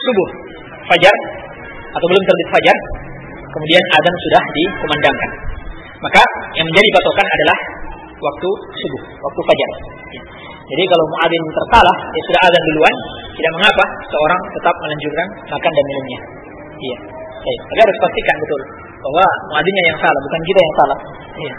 subuh, fajar, atau belum terbit fajar, kemudian azan sudah dikumandangkan. Maka yang menjadi patokan adalah waktu subuh, waktu fajar. Jadi kalau muadzin tersalah, ya sudah azan duluan, tidak mengapa seorang tetap melanjutkan makan dan minumnya. Iya. Tapi harus pastikan betul bahwa muadzinnya yang salah, bukan kita yang salah. Iya.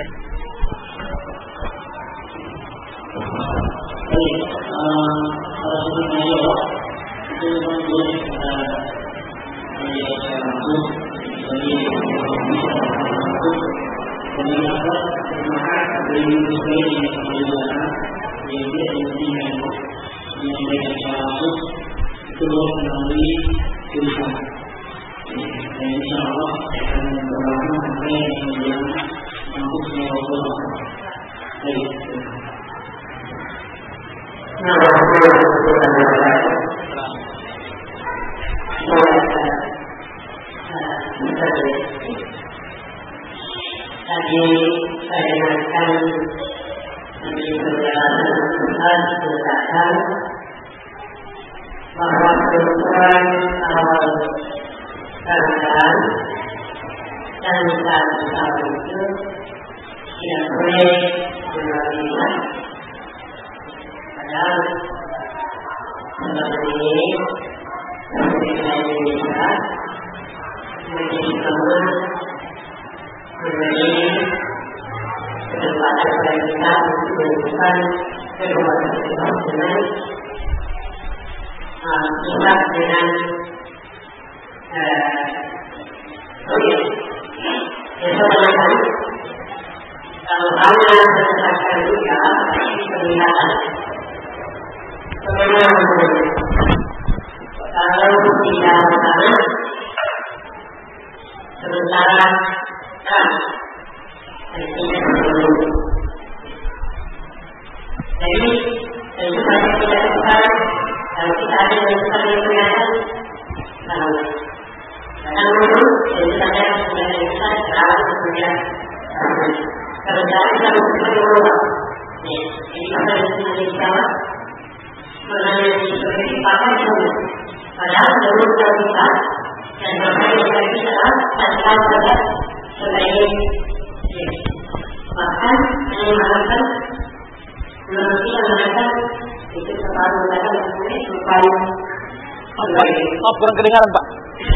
Kurang kedengaran Pak,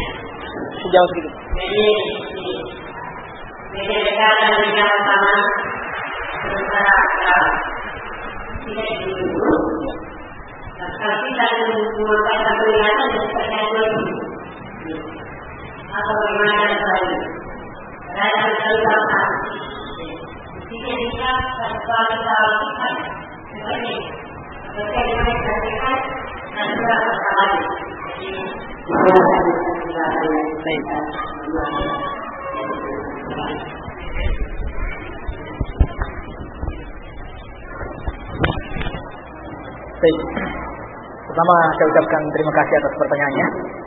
sejauh sedikit. Pertama saya ucapkan terima kasih atas pertanyaannya.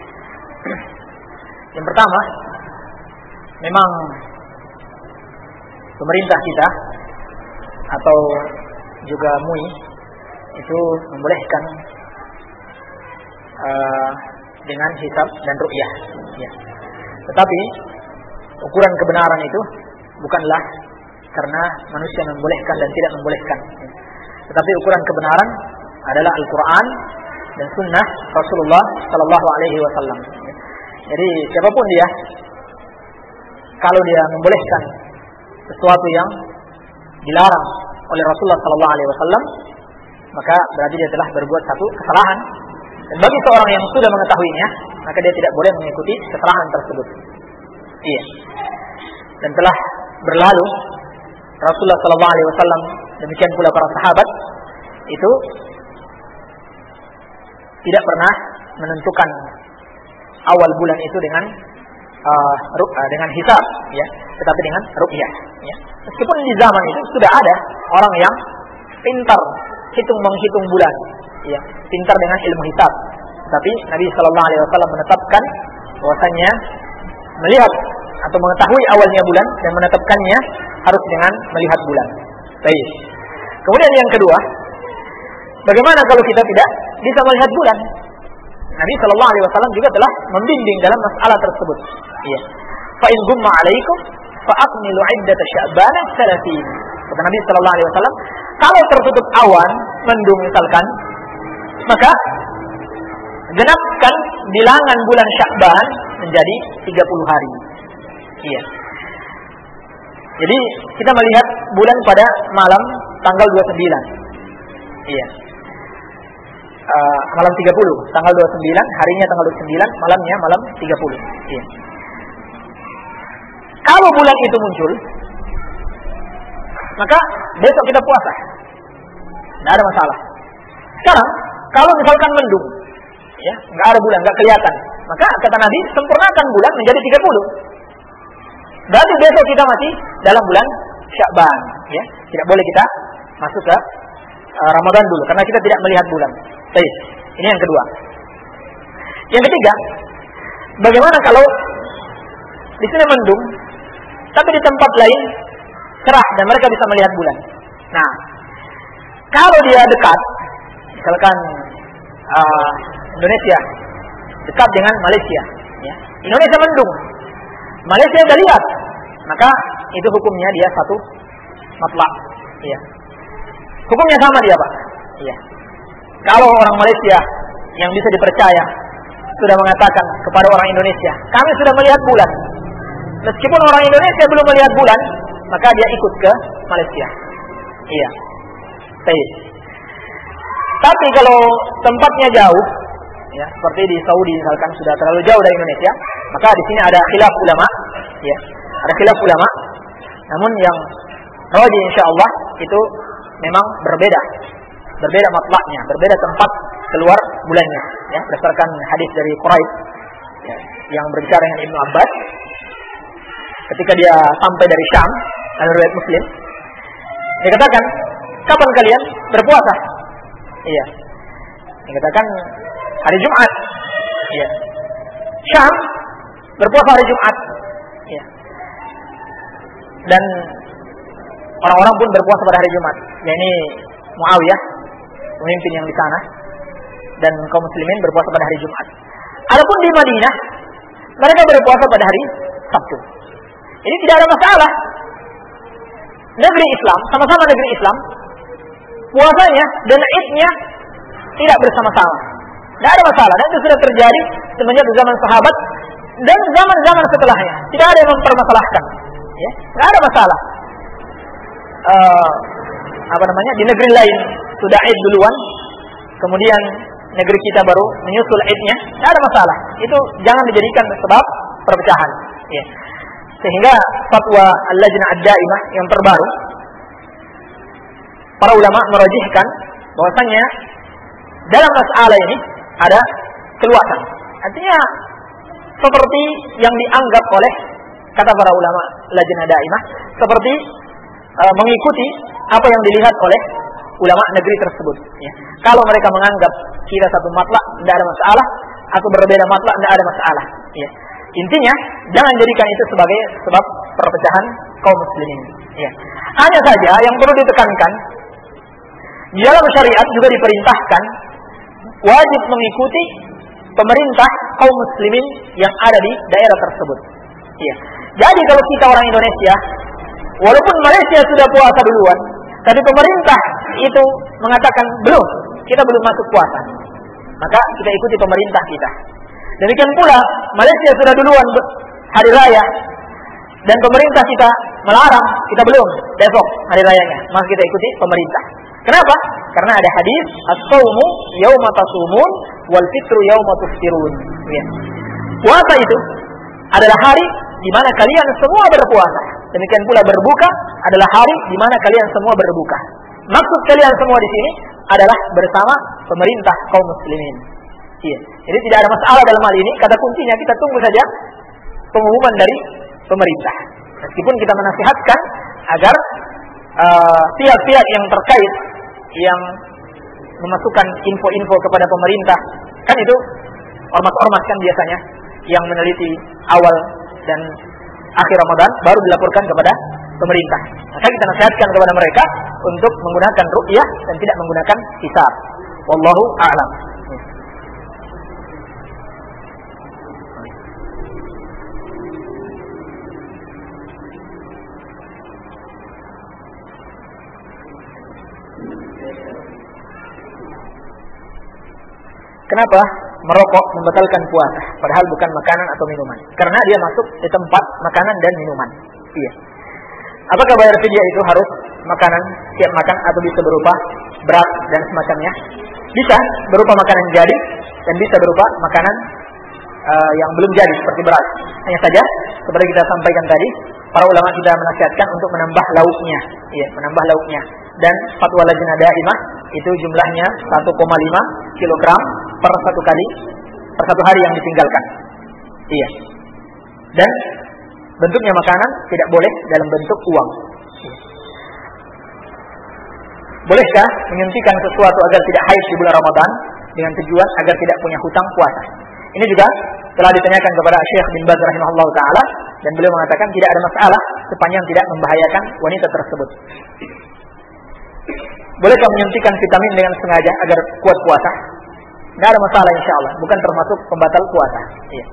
Yang pertama, memang pemerintah kita atau juga MUI itu membolehkan dengan hisab dan ru'yah. Ya. Tetapi ukuran kebenaran itu bukanlah karena manusia membolehkan dan tidak membolehkan. Tetapi ukuran kebenaran adalah Al-Quran dan Sunnah Rasulullah Sallallahu Alaihi Wasallam. Jadi siapapun dia, kalau dia membolehkan sesuatu yang dilarang oleh Rasulullah Sallallahu Alaihi Wasallam, maka berarti dia telah berbuat satu kesalahan. Dan bagi seorang yang sudah mengetahuinya, maka dia tidak boleh mengikuti kesalahan tersebut. Iya. Dan telah berlalu Rasulullah Sallallahu Alaihi Wasallam, demikian pula para sahabat itu tidak pernah menentukan awal bulan itu dengan hisab, ya, tetapi dengan ru'yah. Ya. Meskipun di zaman itu sudah ada orang yang pintar menghitung bulan, ya, pintar dengan ilmu hisab, tetapi Nabi Sallallahu Alaihi Wasallam menetapkan bahwasanya melihat atau mengetahui awalnya bulan dan menetapkannya harus dengan melihat bulan. Baik. Kemudian yang kedua, bagaimana kalau kita tidak bisa melihat bulan? Nabi sallallahu alaihi wasallam juga telah membimbing dalam masalah tersebut. Iya. Fa in gumma 'alaikum fa akmilu 'iddata sya'ban 30. Kata Nabi sallallahu alaihi wasallam, kalau tertutup awan, mendung misalkan, maka genapkan bilangan bulan Sya'ban menjadi 30 hari. Iya. Jadi kita melihat bulan pada malam tanggal 29. Iya. Malam 30, tanggal 29, harinya tanggal 29, malamnya malam 30. Iya. Kalau bulan itu muncul, maka besok kita puasa. Tidak ada masalah. Sekarang, kalau misalkan mendung, ya, nggak ada bulan, nggak kelihatan, maka kata Nabi, sempurnakan bulan menjadi 30. Berarti besok kita masih dalam bulan Sya'ban, ya. Tidak boleh kita masuk ke Ramadan dulu, karena kita tidak melihat bulan. Baik, ini yang kedua. Yang ketiga, bagaimana kalau di sini mendung, tapi di tempat lain cerah dan mereka bisa melihat bulan. Nah, kalau dia dekat, misalkan Indonesia dekat dengan Malaysia, ya. Indonesia mendung, Malaysia sudah lihat, maka itu hukumnya dia satu matlaq, ya. Hukumnya sama dia, Pak. Ya. Kalau orang Malaysia yang bisa dipercaya sudah mengatakan kepada orang Indonesia, kami sudah melihat bulan, meskipun orang Indonesia belum melihat bulan, maka dia ikut ke Malaysia. Iya. Baik. Tapi kalau tempatnya jauh, ya, seperti di Saudi misalkan sudah terlalu jauh dari Indonesia, maka di sini ada khilaf ulama, ya. Ada khilaf ulama. Namun yang rajih insyaallah itu memang berbeda matlaknya, berbeda tempat keluar bulannya, ya, berdasarkan hadis dari Quraib, ya, yang berbicara dengan Ibnu Abbas ketika dia sampai dari Syam, dalam riwayat Muslim, dia katakan, kapan kalian berpuasa? Iya, dia katakan hari Jumat. Iya, Syam berpuasa hari Jumat. Iya, dan orang-orang pun berpuasa pada hari Jumat. Yakni Muawiyah, pemimpin yang di sana, dan kaum muslimin berpuasa pada hari Jumat. Adapun di Madinah, mereka berpuasa pada hari Sabtu. Ini tidak ada masalah. Negeri Islam, sama-sama negeri Islam, puasanya dan Idnya tidak bersama-sama. Tidak ada masalah. Dan itu sudah terjadi semenjak zaman sahabat dan zaman-zaman setelahnya. Tidak ada yang mempermasalahkan. Ya, tidak ada masalah. Di negeri lain sudah Id duluan, kemudian negeri kita baru menyusul Idnya, tidak ada masalah. Itu jangan dijadikan sebab perpecahan. Ya. Sehingga fatwa Al-Lajnah Ad-Daimah yang terbaru, para ulama merajihkan bahwasanya dalam masalah ini ada keluasan. Artinya seperti yang dianggap oleh kata para ulama Lajnah Daimah, seperti mengikuti apa yang dilihat oleh ulama negeri tersebut. Ya. Kalau mereka menganggap kita satu matlak, tidak ada masalah, atau berbeda matlak, tidak ada masalah. Ya. Intinya, jangan jadikan itu sebagai sebab perpecahan kaum muslimin. Ya. Hanya saja yang perlu ditekankan, di dalam syariat juga diperintahkan wajib mengikuti pemerintah kaum muslimin yang ada di daerah tersebut. Ya. Jadi kalau kita orang Indonesia, walaupun Malaysia sudah puasa duluan, tapi pemerintah itu mengatakan kita belum masuk puasa, maka kita ikuti pemerintah kita. Demikian pula Malaysia sudah duluan hari raya dan pemerintah kita melarang, kita belum besok hari rayanya, maka kita ikuti pemerintah. Kenapa? Karena ada hadis as-shaumu yauma tasumun wal fitru yauma tuftirun. Ya. Puasa itu adalah hari di mana kalian semua berpuasa. Demikian pula berbuka adalah hari di mana kalian semua berbuka. Maksud kalian semua di sini adalah bersama pemerintah kaum muslimin. Iya. Jadi tidak ada masalah dalam hal ini. Kata kuncinya kita tunggu saja pengumuman dari pemerintah. Meskipun kita menasihatkan agar pihak-pihak yang terkait yang memasukkan info-info kepada pemerintah, kan itu ormas-ormas kan biasanya yang meneliti awal dan akhir Ramadan baru dilaporkan kepada pemerintah. Maka kita nasihatkan kepada mereka untuk menggunakan ru'yah dan tidak menggunakan hisab. Wallahu a'lam. kenapa merokok membatalkan puasa, padahal bukan makanan atau minuman? Karena dia masuk di tempat makanan dan minuman. Iya. Apakah bayar fidyah itu harus makanan siap makan atau bisa berupa beras dan semacamnya? Bisa berupa makanan jadi dan bisa berupa makanan yang belum jadi seperti beras. Hanya saja seperti kita sampaikan tadi, para ulama kita menasihatkan untuk menambah lauknya, iya, menambah lauknya. Dan fatwa Lajnah Daimah itu jumlahnya 1,5 kg per satu hari yang ditinggalkan. Iya. Dan bentuknya makanan tidak boleh dalam bentuk uang. Bolehkah menyuntikkan sesuatu agar tidak haid di bulan Ramadan dengan tujuan agar tidak punya hutang puasa? Ini juga telah ditanyakan kepada Syekh bin Baz rahimahullah taala dan beliau mengatakan tidak ada masalah sepanjang tidak membahayakan wanita tersebut. Bolehkah menyuntikkan vitamin dengan sengaja agar kuat puasa? Tidak ada masalah insyaallah, bukan termasuk pembatal puasa. Iya.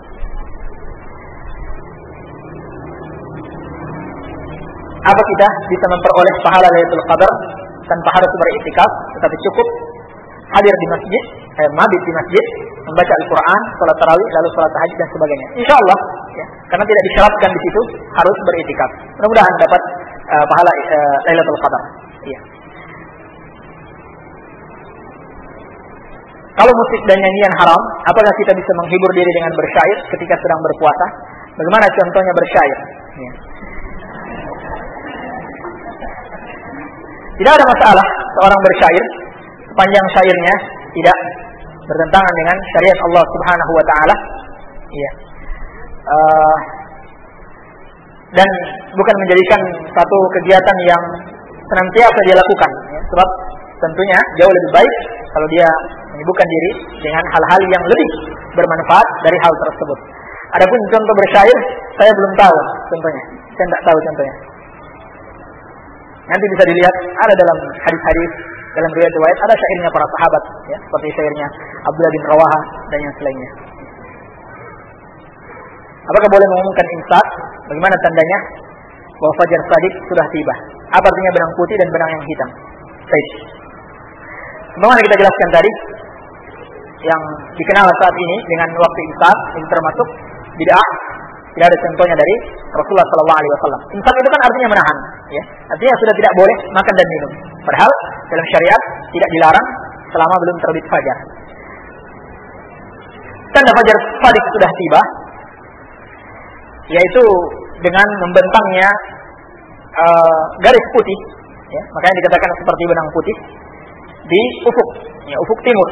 Apa kita bisa memperoleh pahala Lailatul Qadar tanpa harus beriktikaf, tetapi cukup hadir di masjid, mabit di masjid, membaca Al-Quran, salat tarawih, lalu salat tahajud dan sebagainya? Insyaallah, ya, karena tidak disyaratkan di situ harus beriktikaf. Mudah-mudahan dapat pahala Lailatul Qadar. Iya. Kalau musik dan nyanyian haram, apakah kita bisa menghibur diri dengan bersyair ketika sedang berpuasa? Bagaimana contohnya bersyair? Ya. Tidak ada masalah seorang bersyair sepanjang syairnya tidak bertentangan dengan syariat Allah Subhanahu wa taala. Iya. Dan bukan menjadikan satu kegiatan yang senantiasa dia lakukan, ya. Sebab tentunya jauh lebih baik kalau dia menyibukkan diri dengan hal-hal yang lebih bermanfaat dari hal tersebut. Adapun contoh bersyair, saya belum tahu contohnya. Saya tidak tahu contohnya. Nanti bisa dilihat ada dalam hadis-hadis, dalam riwayat-riwayat ada syairnya para sahabat, ya, seperti syairnya Abdullah bin Rawaha dan yang selainnya. Apakah boleh mengumumkan imsak? Bagaimana tandanya bahwa fajar shadiq sudah tiba? Apa artinya benang putih dan benang yang hitam? Baik. Bagaimana kita jelaskan tadi, yang dikenal saat ini dengan waktu imsak itu termasuk bid'ah. Tidak ada contohnya dari Rasulullah SAW. Imsak itu kan artinya menahan, ya. Artinya sudah tidak boleh makan dan minum. Padahal dalam syariat tidak dilarang selama belum terbit fajar. Tanda fajar shadiq sudah tiba, yaitu dengan membentangnya garis putih, ya. Makanya dikatakan seperti benang putih di ufuk, ya, ufuk timur,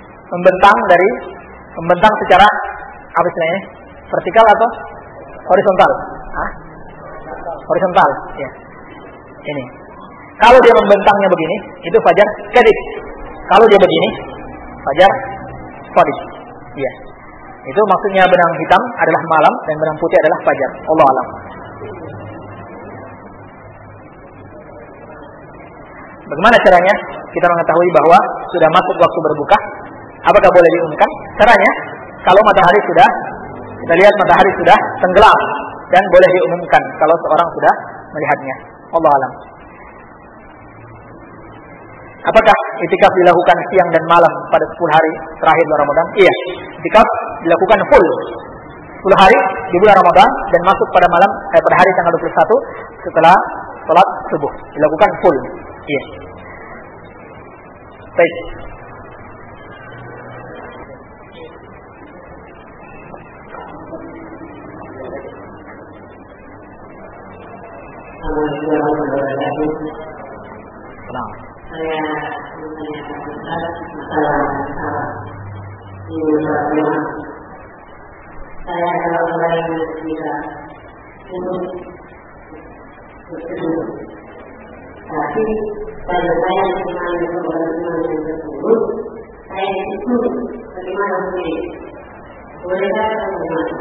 membentang secara apa istilahnya, vertikal atau horizontal? Horizontal, ya. Ini. Kalau dia membentangnya begini, itu fajar kadhib. Kalau dia begini, fajar shadiq. Ya. Itu maksudnya benang hitam adalah malam dan benang putih adalah fajar. Allahu a'lam. Bagaimana caranya kita mengetahui bahwa sudah masuk waktu berbuka? Apakah boleh diumumkan? Caranya, kalau matahari sudah, kita lihat matahari sudah tenggelam, dan boleh diumumkan kalau seorang sudah melihatnya. Allahu a'lam. Apakah itikaf dilakukan siang dan malam pada 10 hari terakhir bulan Ramadan? Iya, itikaf dilakukan full 10 hari di bulan Ramadan dan masuk pada malam pada hari tanggal 21 setelah salat subuh. Dilakukan full. Iya. Baik. Nah. Saya masalah di Indonesia. Saya kalau mulai bisa untuk tapi pada saya mengalami keberhasilan yang tersebut, saya itu bagaimana boleh? Bolehkah atau bagaimana?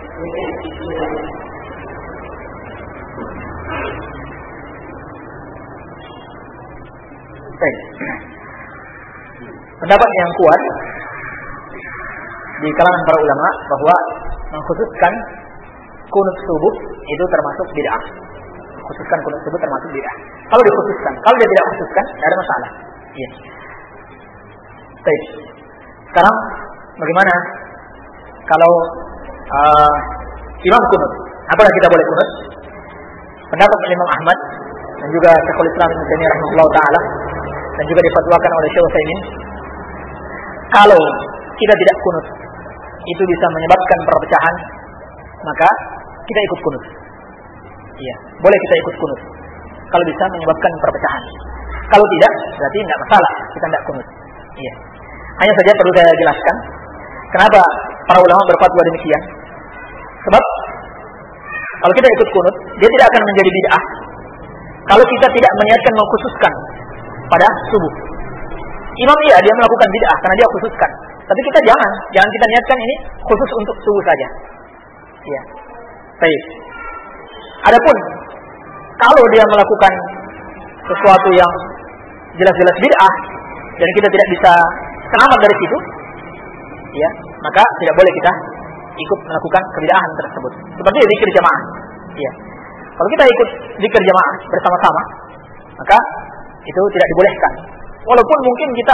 Baik. Pendapat yang kuat di kalangan para ulama bahwa mengkhususkan kunut subuh itu termasuk bid'ah. Khususkan kunut subuh termasuk bid'ah. Kalau dikhususkan, kalau dia tidak khususkan, tidak ada masalah. Iya. Baik. Sekarang bagaimana kalau imam kunut? Apakah kita boleh kunut? Pendapat Imam Ahmad dan juga Syekhul Islam Ibnu Taimiyah rahimahullah taala dan juga difatwakan oleh Syekh Utsaimin, kalau kita tidak kunut itu bisa menyebabkan perpecahan, maka kita ikut kunut. Iya, boleh kita ikut kunut kalau bisa menyebabkan perpecahan. Kalau tidak, berarti tidak masalah, kita tidak kunut. Iya. Hanya saja perlu saya jelaskan kenapa para ulama berfatwa demikian. Sebab kalau kita ikut kunut, dia tidak akan menjadi bid'ah kalau kita tidak meniatkan mengkhususkan pada subuh. Imam dia melakukan bid'ah karena dia khususkan. Tapi kita jangan kita niatkan ini khusus untuk subuh saja. Iya. Baik. Adapun kalau dia melakukan sesuatu yang jelas-jelas bid'ah dan kita tidak bisa selamat dari situ, ya, maka tidak boleh kita ikut melakukan kebid'ahan tersebut. Seperti zikir jamaah. Ya. Kalau kita ikut zikir jamaah bersama-sama, maka itu tidak dibolehkan. Walaupun mungkin kita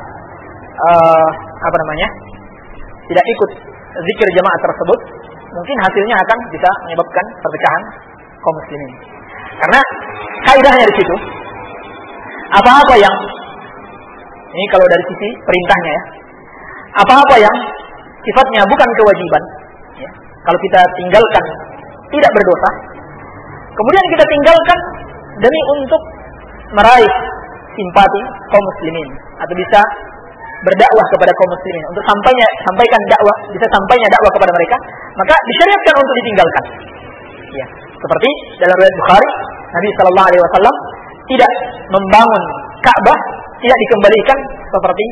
tidak ikut zikir jamaah tersebut, mungkin hasilnya akan bisa menyebabkan perpecahan kaum muslimin. Karena kaidahnya di situ, apa-apa yang ini kalau dari sisi perintahnya ya, apa-apa yang sifatnya bukan kewajiban, ya, kalau kita tinggalkan tidak berdosa, kemudian kita tinggalkan demi untuk meraih simpati kaum muslimin atau bisa berdakwah kepada kaum muslimin, untuk sampaikan dakwah, bisa sampainya dakwah kepada mereka, maka disyariatkan untuk ditinggalkan. Ya, seperti dalam riwayat Bukhari, Nabi sallallahu alaihi wasallam tidak membangun Ka'bah, tidak dikembalikan seperti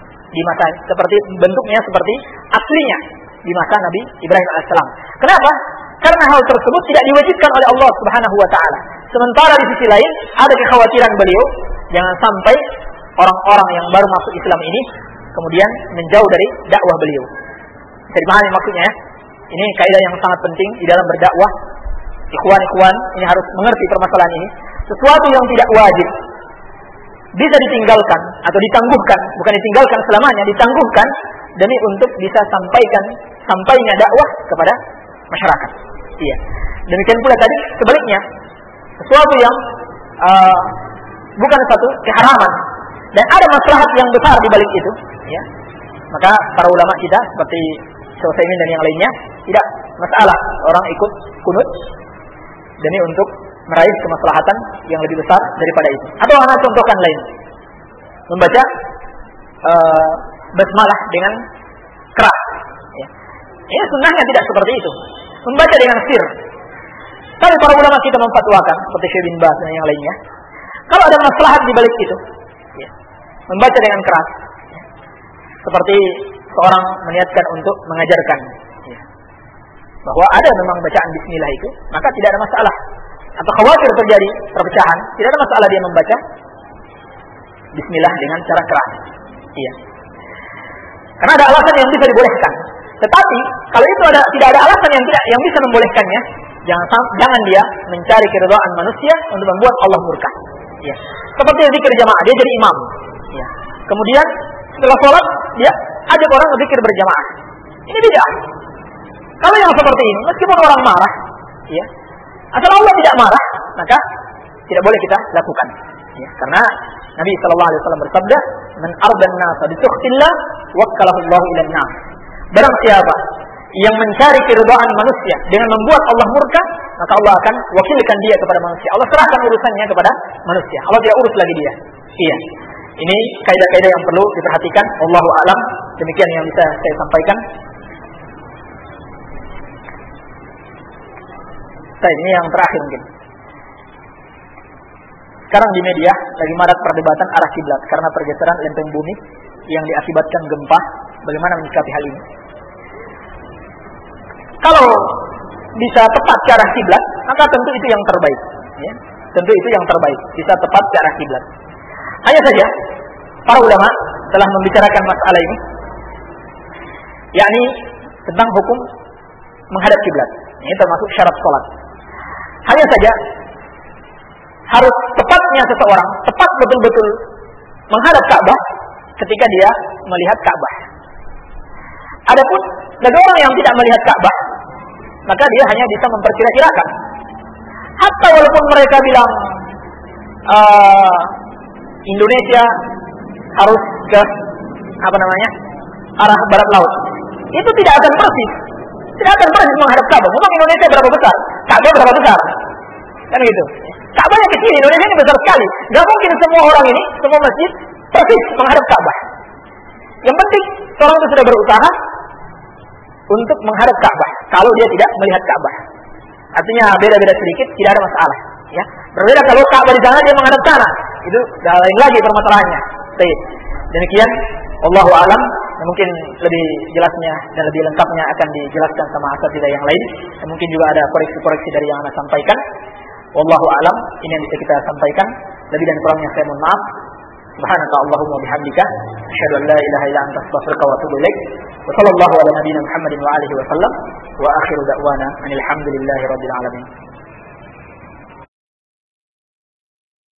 bentuknya seperti aslinya di masa Nabi Ibrahim alaihissalam. Kenapa? Karena hal tersebut tidak diwajibkan oleh Allah Subhanahu wa taala. Sementara di sisi lain ada kekhawatiran beliau jangan sampai orang-orang yang baru masuk Islam ini kemudian menjauh dari dakwah beliau. Bisa dipahami maksudnya ya? Ini kaidah yang sangat penting di dalam berdakwah. Ikhwan ini harus mengerti permasalahan ini. Sesuatu yang tidak wajib bisa ditinggalkan atau ditangguhkan, bukan ditinggalkan selamanya, ditangguhkan demi untuk bisa sampainya dakwah kepada masyarakat. Iya. Demikian pula tadi sebaliknya, sesuatu yang bukan satu keharaman dan ada maslahat yang besar di balik itu, ya. Maka para ulama kita seperti Syekh Utsaimin dan yang lainnya tidak masalah orang ikut kunut demi untuk meraih kemaslahatan yang lebih besar daripada itu. Atau ana contohkan lain, membaca basmalah dengan keras. Ya. Ini sunnahnya tidak seperti itu. Membaca dengan sir. Tapi para ulama kita memfatwakan seperti Syekh bin Baz dan yang lainnya, kalau ada maslahat di balik itu, ya, membaca dengan keras, ya, seperti seorang meniatkan untuk mengajarkan, ya, bahwa ada memang bacaan Bismillah itu, maka tidak ada masalah. Atau khawatir terjadi perpecahan, tidak ada masalah dia membaca Bismillah dengan cara keras. Iya. Karena ada alasan yang bisa dibolehkan. Tetapi kalau itu tidak ada alasan yang bisa membolehkannya, jangan dia mencari keridhaan manusia untuk membuat Allah murka. Ya. Seperti zikir jamaah, dia jadi imam. Ya. Kemudian setelah sholat dia ajak orang zikir berjamaah. Ini bid'ah. Kalau yang seperti ini, meskipun orang marah, ya, asal Allah tidak marah, maka tidak boleh kita lakukan. Ya. Karena Nabi sallallahu alaihi wasallam bersabda, "Man ardan nasa bi sukhtillah, wakkalahu Allahu ilan nas." Barang siapa yang mencari keridhaan manusia dengan membuat Allah murka, maka Allah akan wakilkan dia kepada manusia. Allah serahkan urusannya kepada manusia. Allah tidak urus lagi dia. Iya. Ini kaidah-kaidah yang perlu diperhatikan. Wallahu a'lam. Demikian yang bisa saya sampaikan. Ini yang terakhir mungkin. Sekarang di media lagi marak perdebatan arah kiblat karena pergeseran lempeng bumi yang diakibatkan gempa. Bagaimana menyikapi hal ini? Kalau bisa tepat ke arah kiblat, maka tentu itu yang terbaik. Ya. Tentu itu yang terbaik, bisa tepat ke arah kiblat. Hanya saja, para ulama telah membicarakan masalah ini, yakni tentang hukum menghadap kiblat. Ini termasuk syarat sholat. Hanya saja, harus tepatnya seseorang, tepat betul-betul menghadap Ka'bah ketika dia melihat Ka'bah. Adapun bagi orang yang tidak melihat Ka'bah, maka dia hanya bisa memperkira-kirakan. Hatta walaupun mereka bilang Indonesia harus ke arah barat laut, itu tidak akan persis menghadap Ka'bah. Memang Indonesia berapa besar, Ka'bah berapa besar, kan gitu. Ka'bahnya kecil, Indonesia ini besar sekali. Gak mungkin semua orang ini, semua masjid persis menghadap Ka'bah. Yang penting seorang itu sudah berusaha untuk menghadap Ka'bah. Kalau dia tidak melihat Ka'bah, artinya beda-beda sedikit, tidak ada masalah. Ya, berbeda kalau Ka'bah di sana dia menghadap sana, itu dah lain lagi permasalahannya. Baik. Demikian, wallahu a'lam. Mungkin lebih jelasnya dan lebih lengkapnya akan dijelaskan sama asatidzah yang lain. Dan mungkin juga ada koreksi-koreksi dari yang Anda sampaikan. Wallahu a'lam. Ini yang bisa kita sampaikan. Lebih dan kurangnya saya mohon maaf. Subhanaka Allahumma bihamdika asyhadu an la ilaha illa anta astaghfiruka wa atubu ilaik. Wa sallallahu ala nabiyyina Muhammadin wa alihi wa sallam. Wa akhiru da'wana alhamdulillahi rabbil alamin.